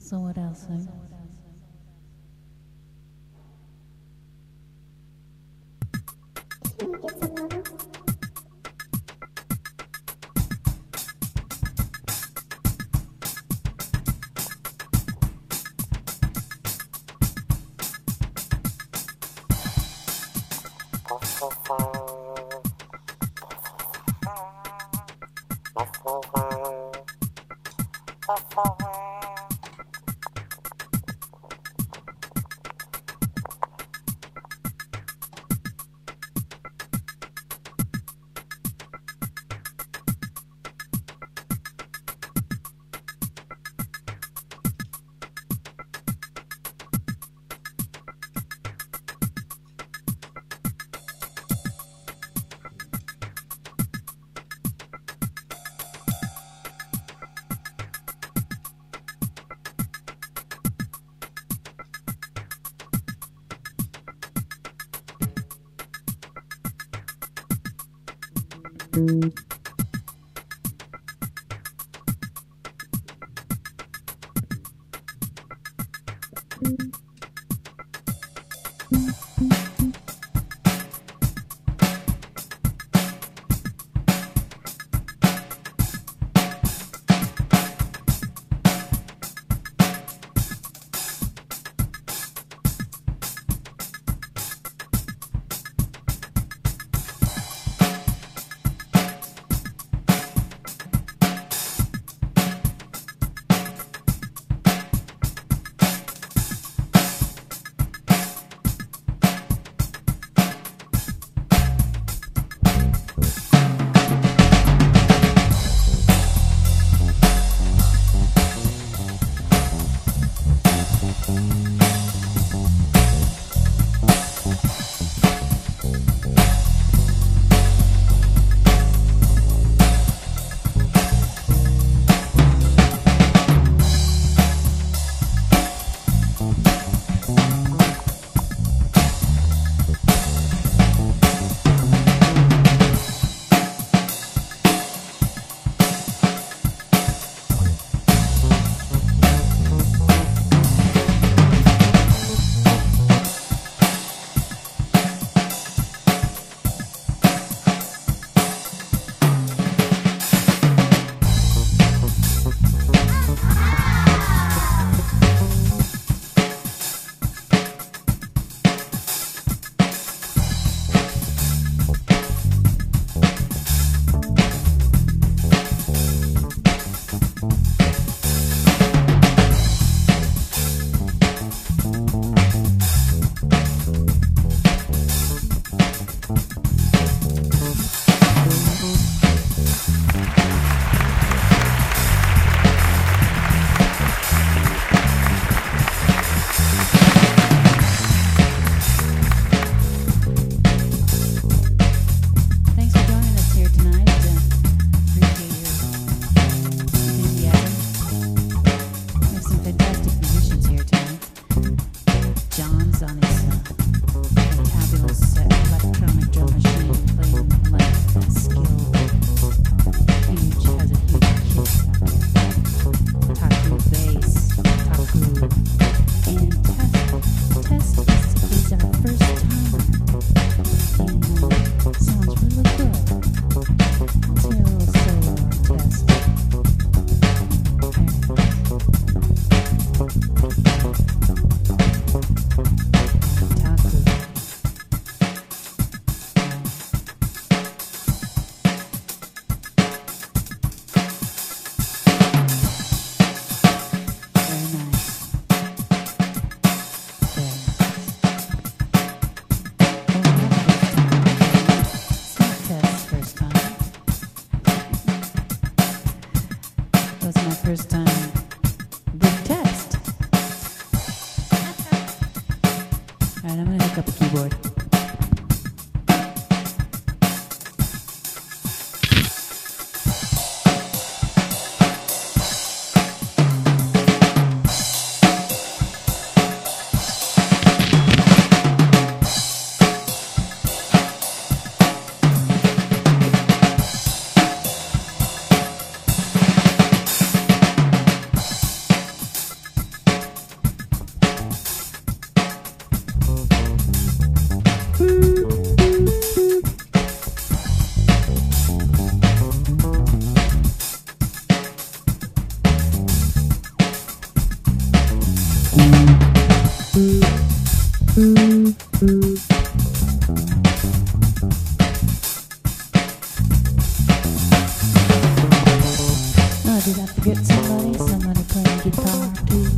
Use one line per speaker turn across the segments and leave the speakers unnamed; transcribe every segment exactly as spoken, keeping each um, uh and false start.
So what else? I Oh, did I forget somebody? Somebody playing guitar too.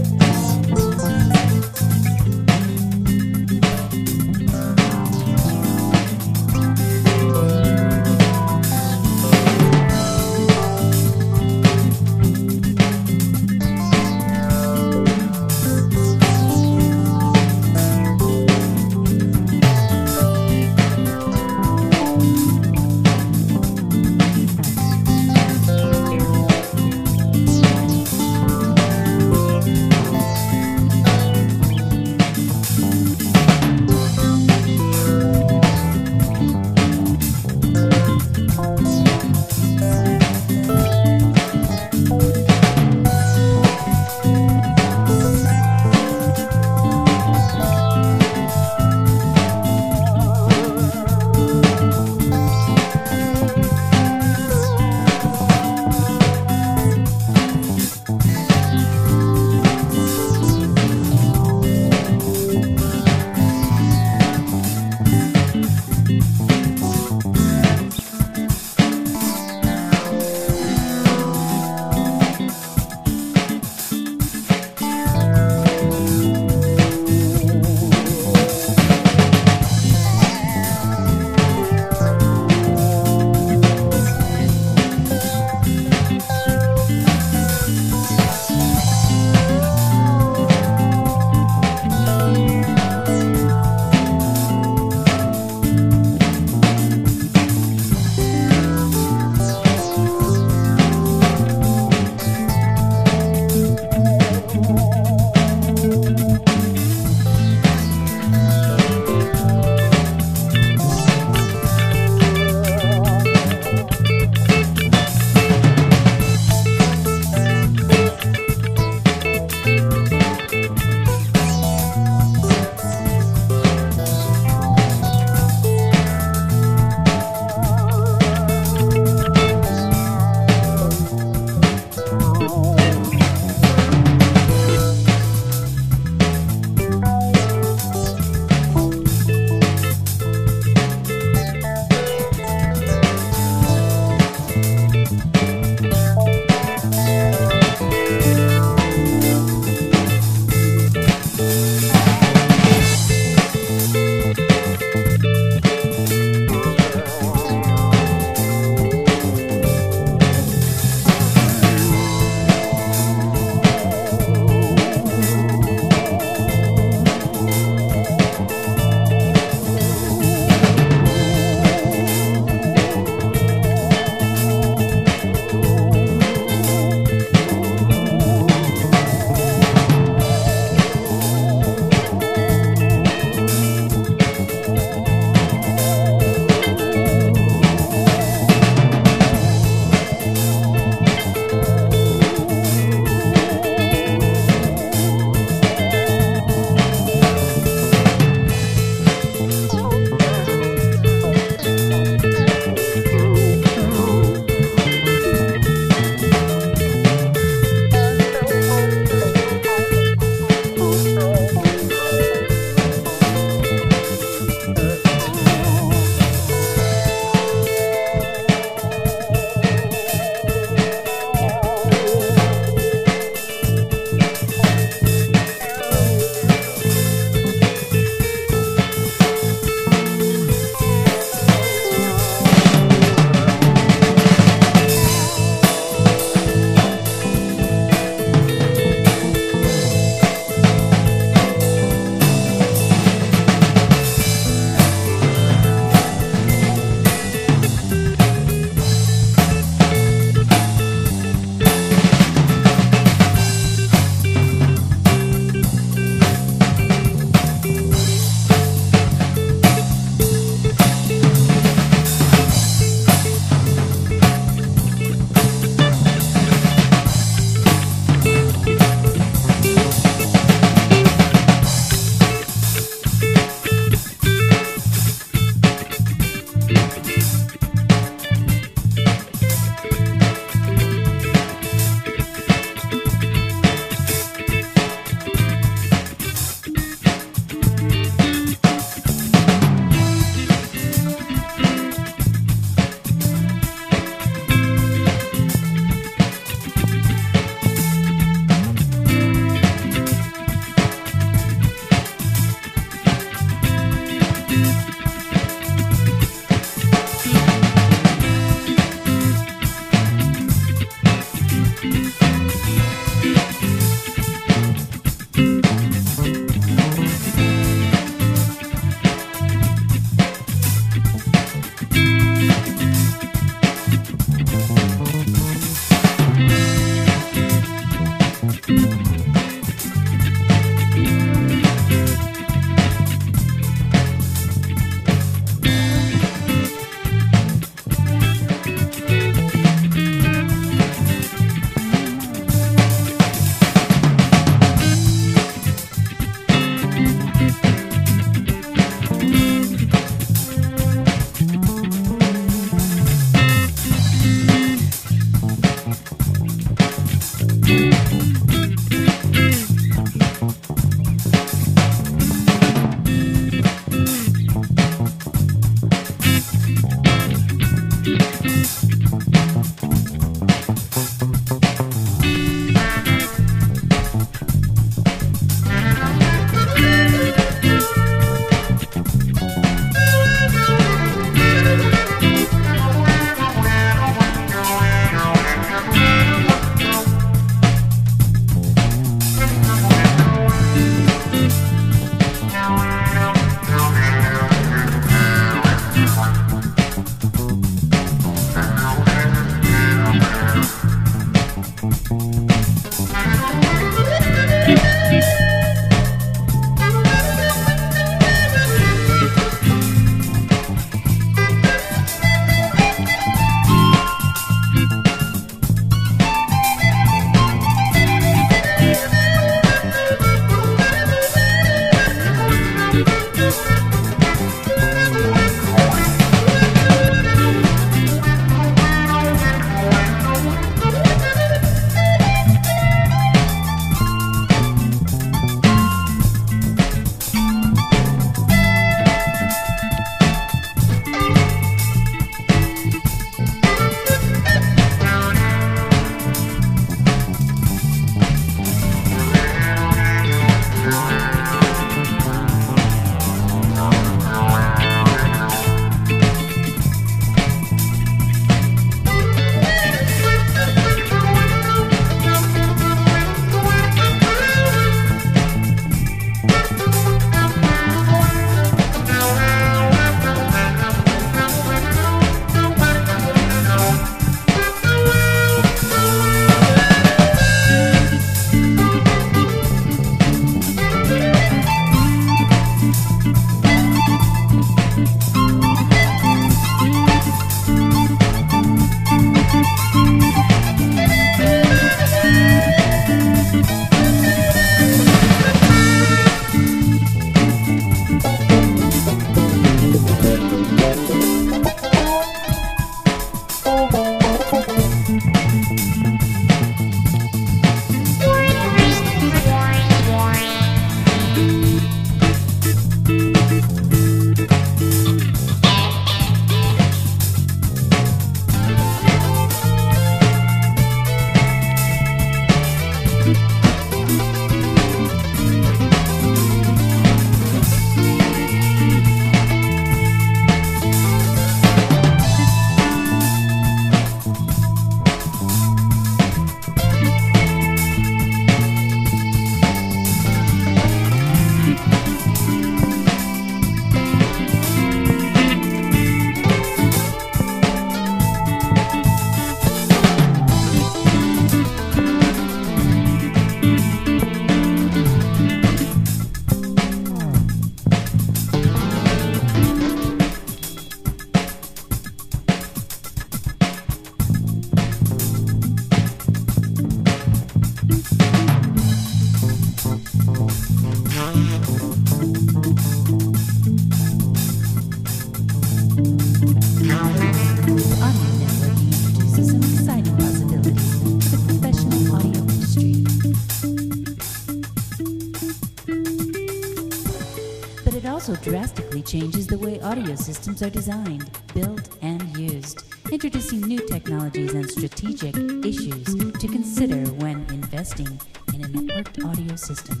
drastically changes the way audio systems are designed, built, and used, introducing new technologies and strategic issues to consider when investing in a networked audio system.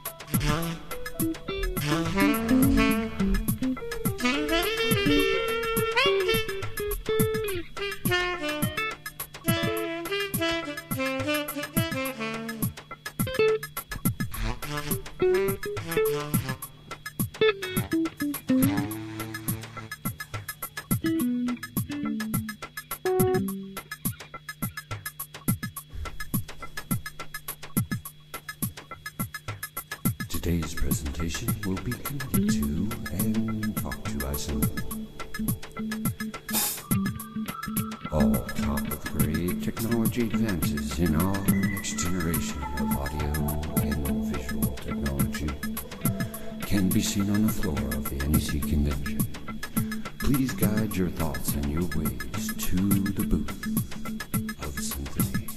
Today's presentation will be committed to and talked to by someone. All top of grade technology advances in our next generation of audio and visual technology can be seen on the floor of the N E C convention. Please guide your thoughts and your ways to the booth of Symphony.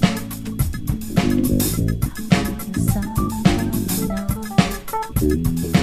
Sun coming on.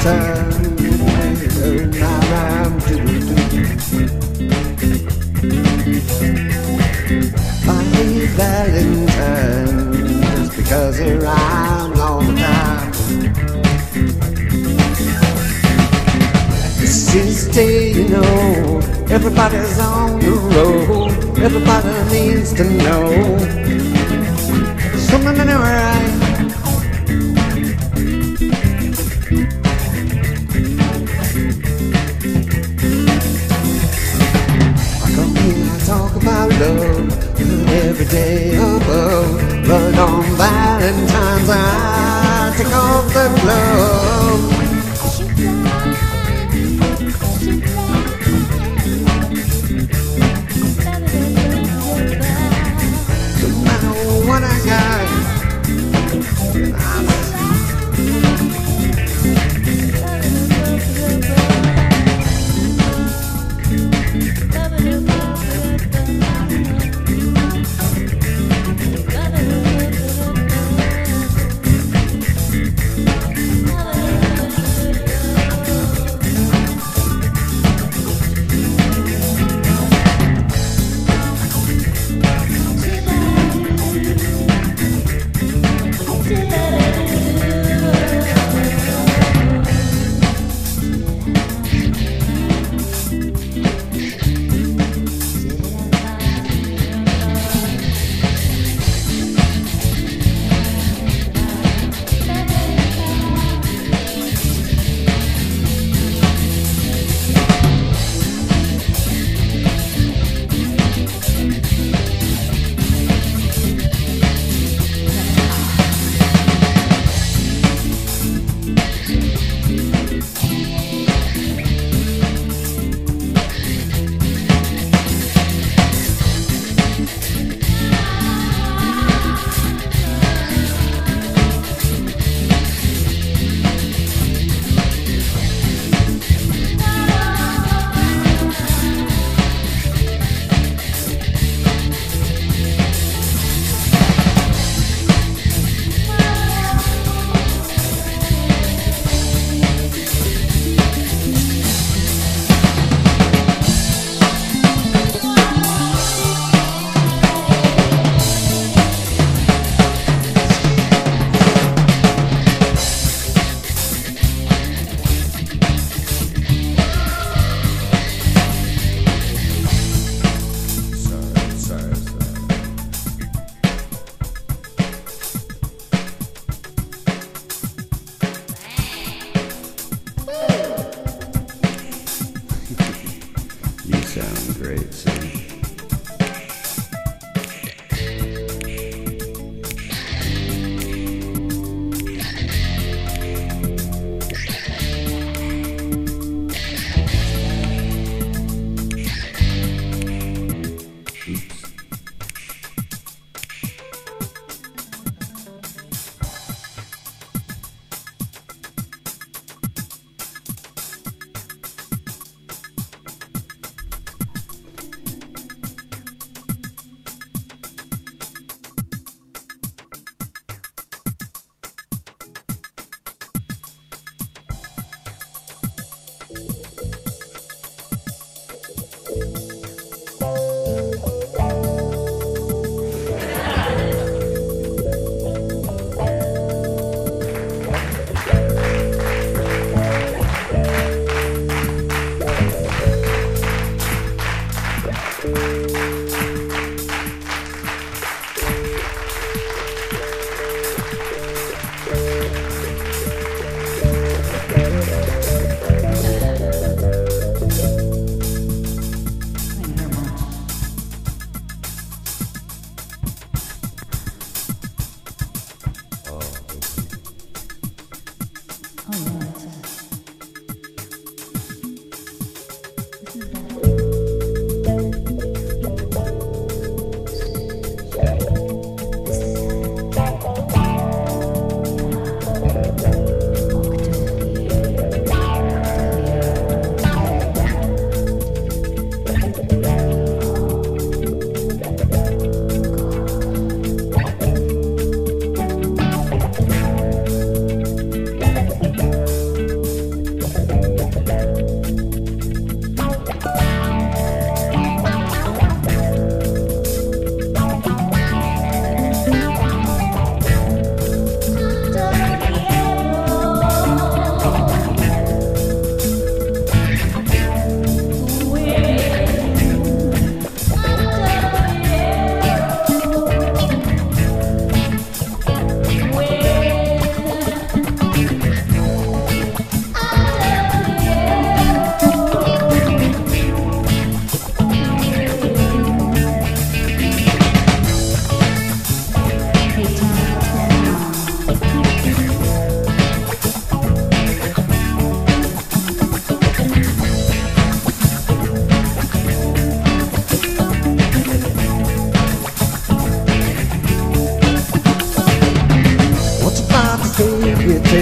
Valentine, my rhyme to Funny Valentine, just because it rhymes all the time. This is the day, you know, everybody's on the road. Everybody needs to know something ain't right. I come here, I talk about love every day above, but on Valentine's I take off the glove. What I got,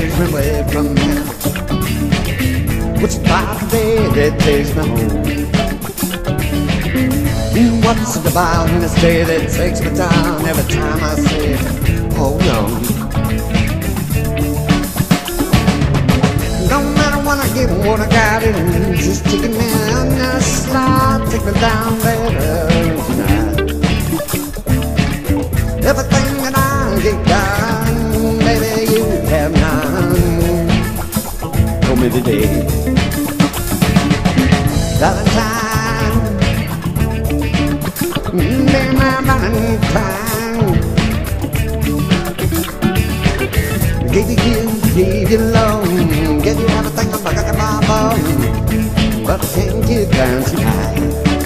takes me away from here. What's about the day that takes me home? What's it about in this day that takes me down every time I say, hold on? No matter what I get, what I got, it's just taking me on the slide, take me down, baby, tonight. Everything that I get done, baby, you have none. Told me today, Valentine, be my Valentine. Gave you you, gave you love, gave you everything I'm back at my bone, but I can't get down tonight.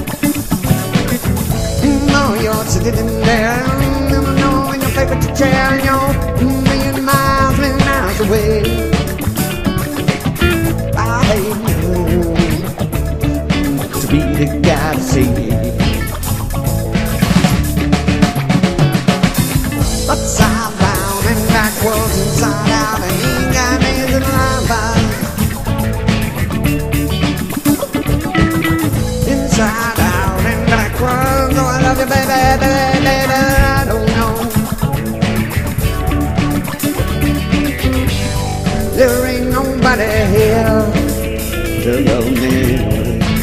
No, you're sitting there, never know in your favorite chair, you're a million miles, million miles away. I hate you to be the guy to see upside down and backwards, inside out, and you ain't got me to lie by. Inside out and backwards, oh I love you, baby, baby, baby, I don't know. There ain't nobody here to love me.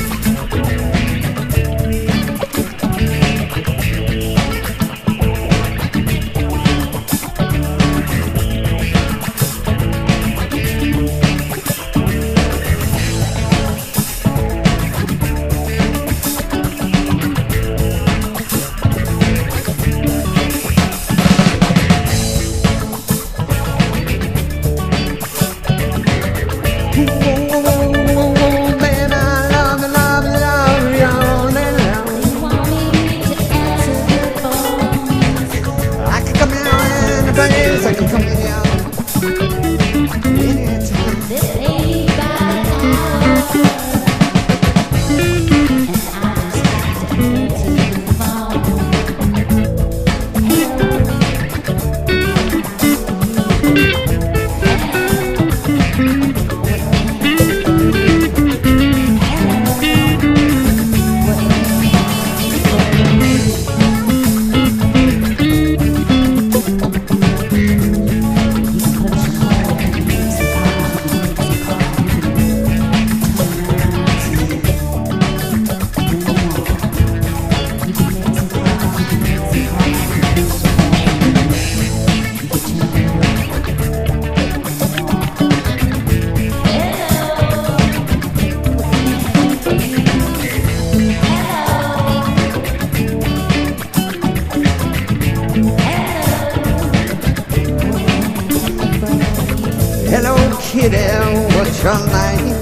Hello, kitty, what's your name?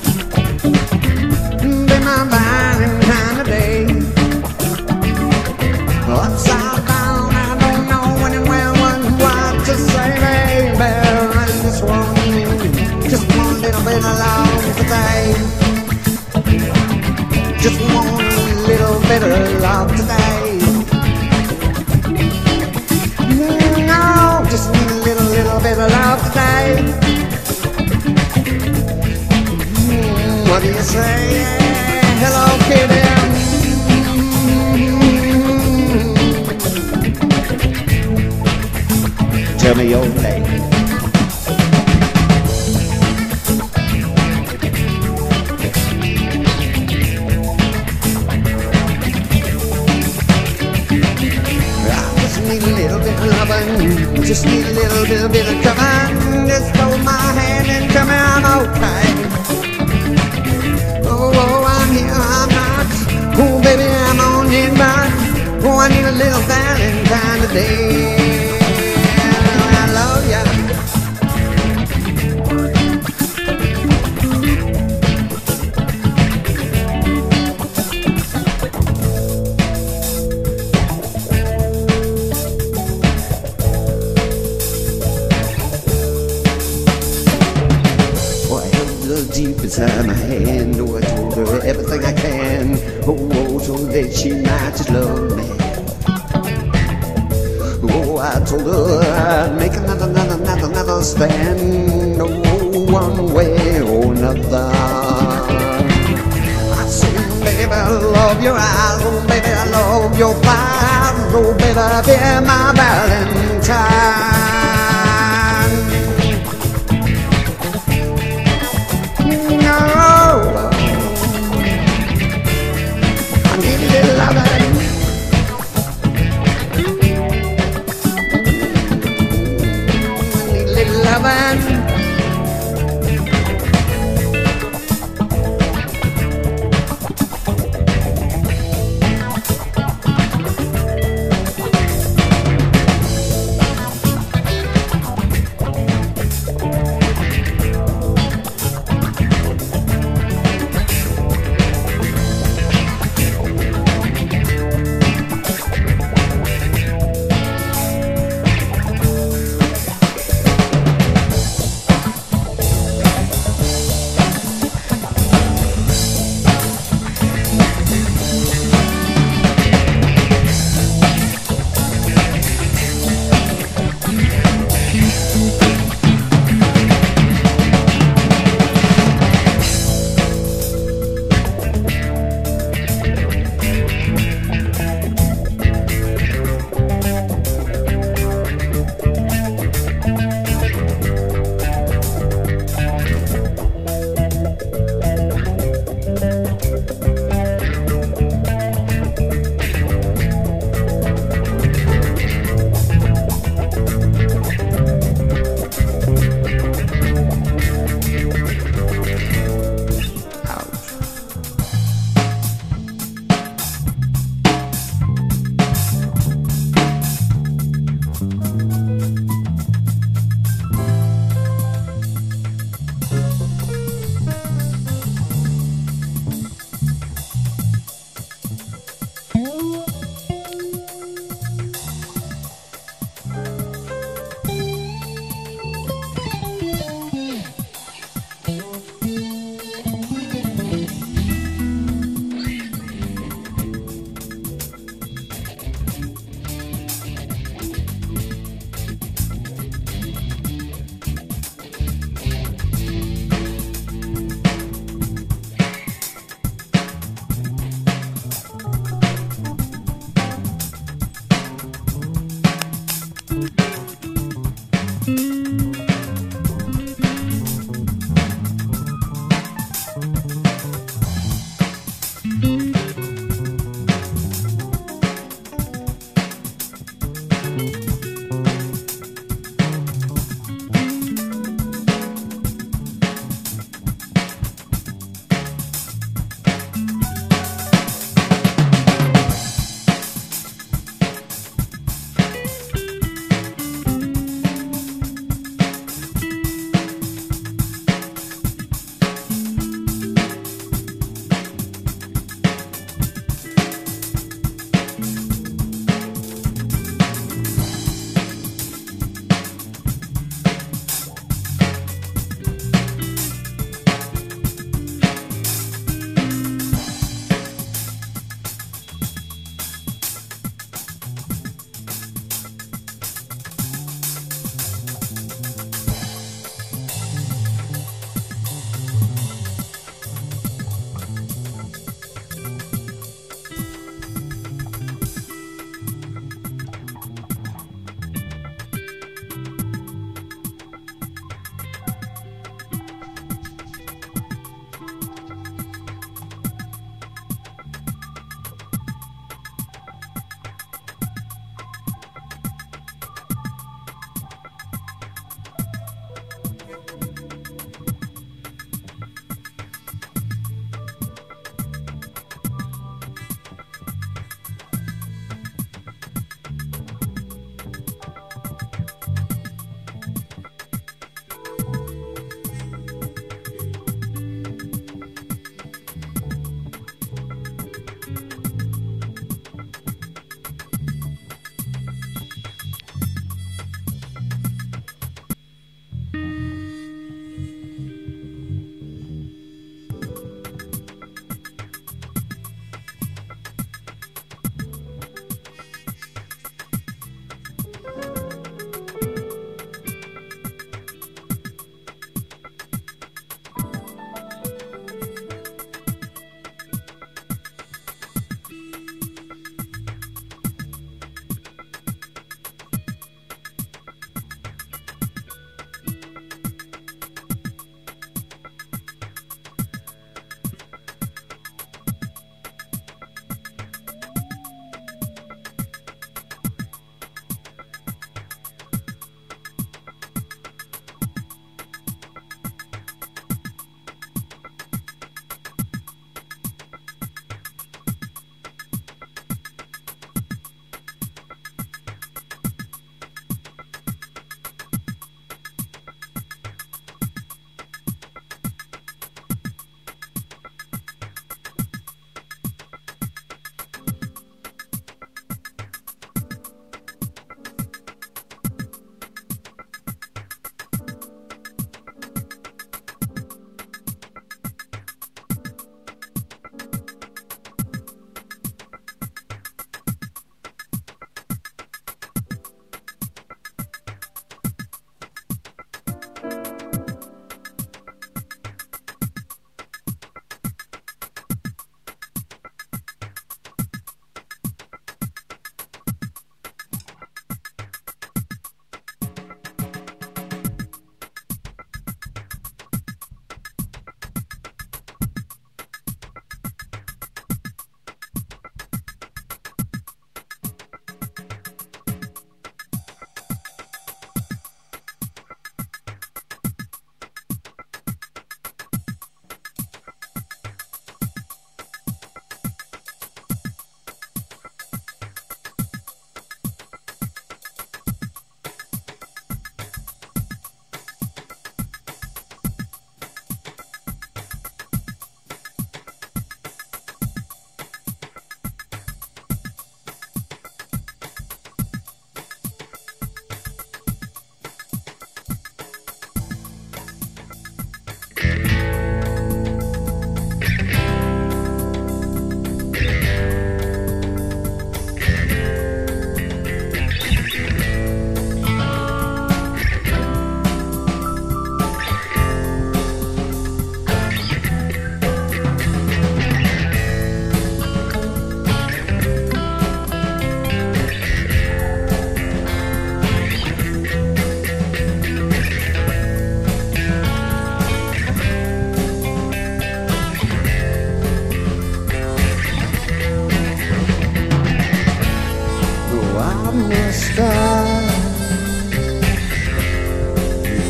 Be my Valentine today. Upside down, I don't know when and where, what, what to say, baby. I just want, just want a little bit of love today. Just want a little bit of love today. No, just need a little, little bit of love today. What do you say? Hello, kitty. Tell me your name. I just need a little bit of loving, just need a little, little bit of coming. Just hold my hand and tell me I'm okay. Oh, oh, I'm here, I'm not. Oh, baby, I'm on your back. Oh, I need a little Valentine today. I love ya. Boy, I held a little deep inside my hand. Oh, I told her everything I can. Oh, oh, so that she might just love me. I told her I'd make another, another, another, another stand. Oh, one way or another. I said, baby, I love your eyes. Oh, baby, I love your thighs. Oh, baby, be my Valentine.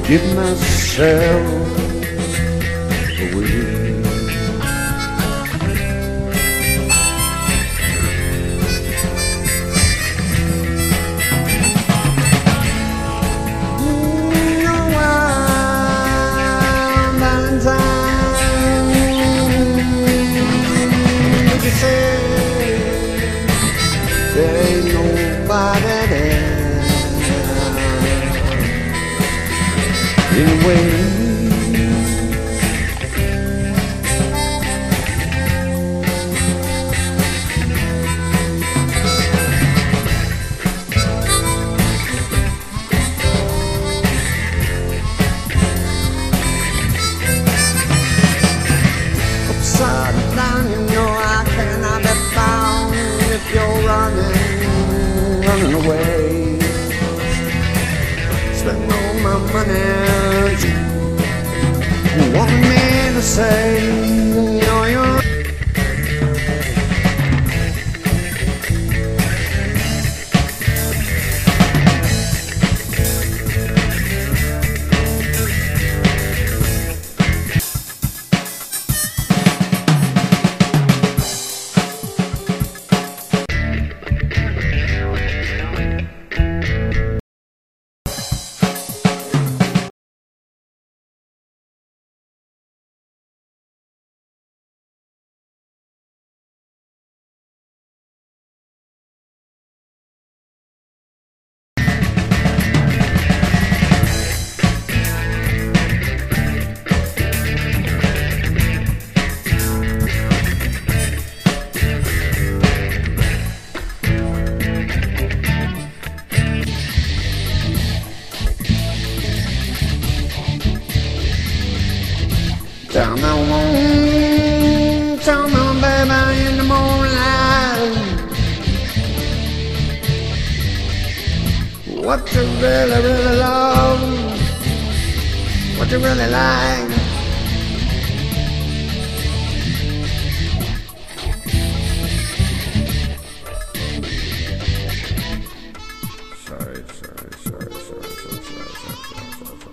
give myself away.
There ain't nobody there anyway. Upside down, you know I cannot be found if you're running, running away. Spend all my money, you want me to say, you know you're down on one, down on baby in the moonlight. What you really, really love, what you really like.
Sorry, sorry, sorry, sorry, sorry, sorry, sorry, sorry, sorry, sorry.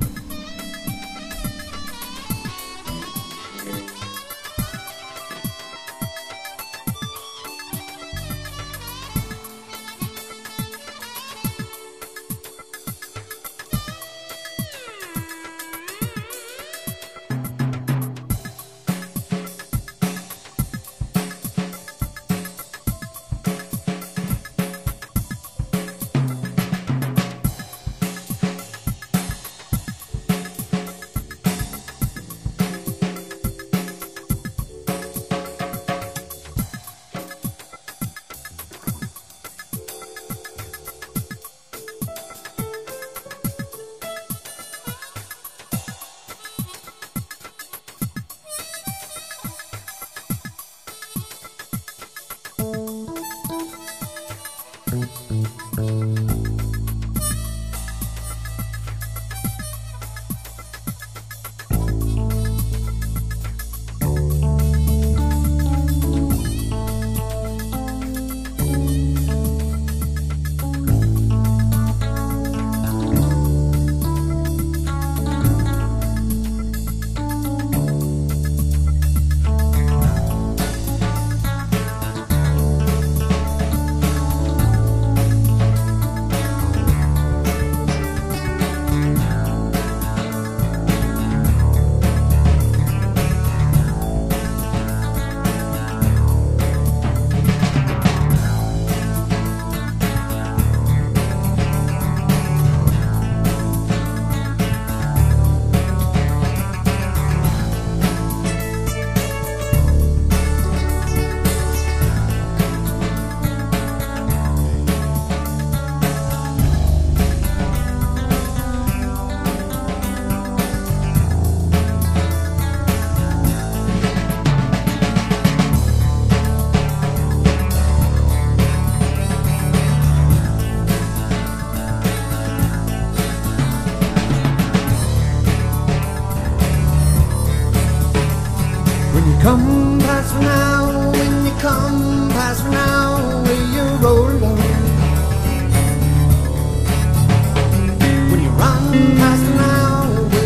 Come past me now, when you come past me now, will you roll on? When you run past me now,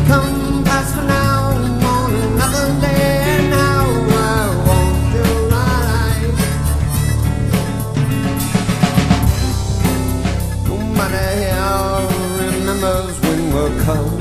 come past for now on another day. Now I want your life. Nobody here remembers when we're cold.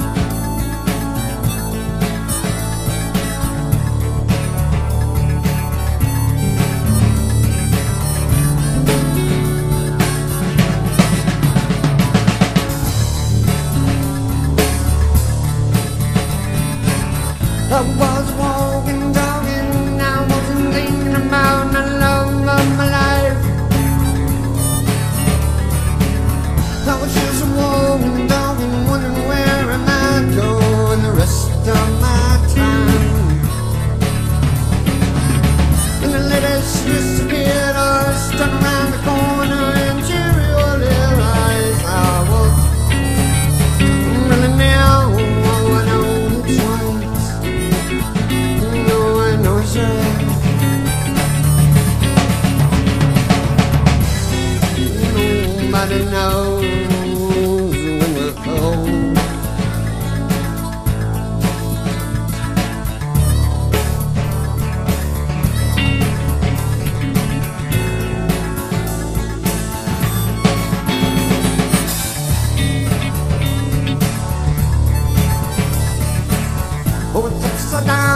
I was walking, talking, I wasn't thinking about the love of my life. I was just walking, talking, wondering where I might go in the rest of my time. And the lady she disappeared, I stuck around the corner and she realized I was really now. I know it's right. Nobody knows when we're cold. Oh, it's upside down.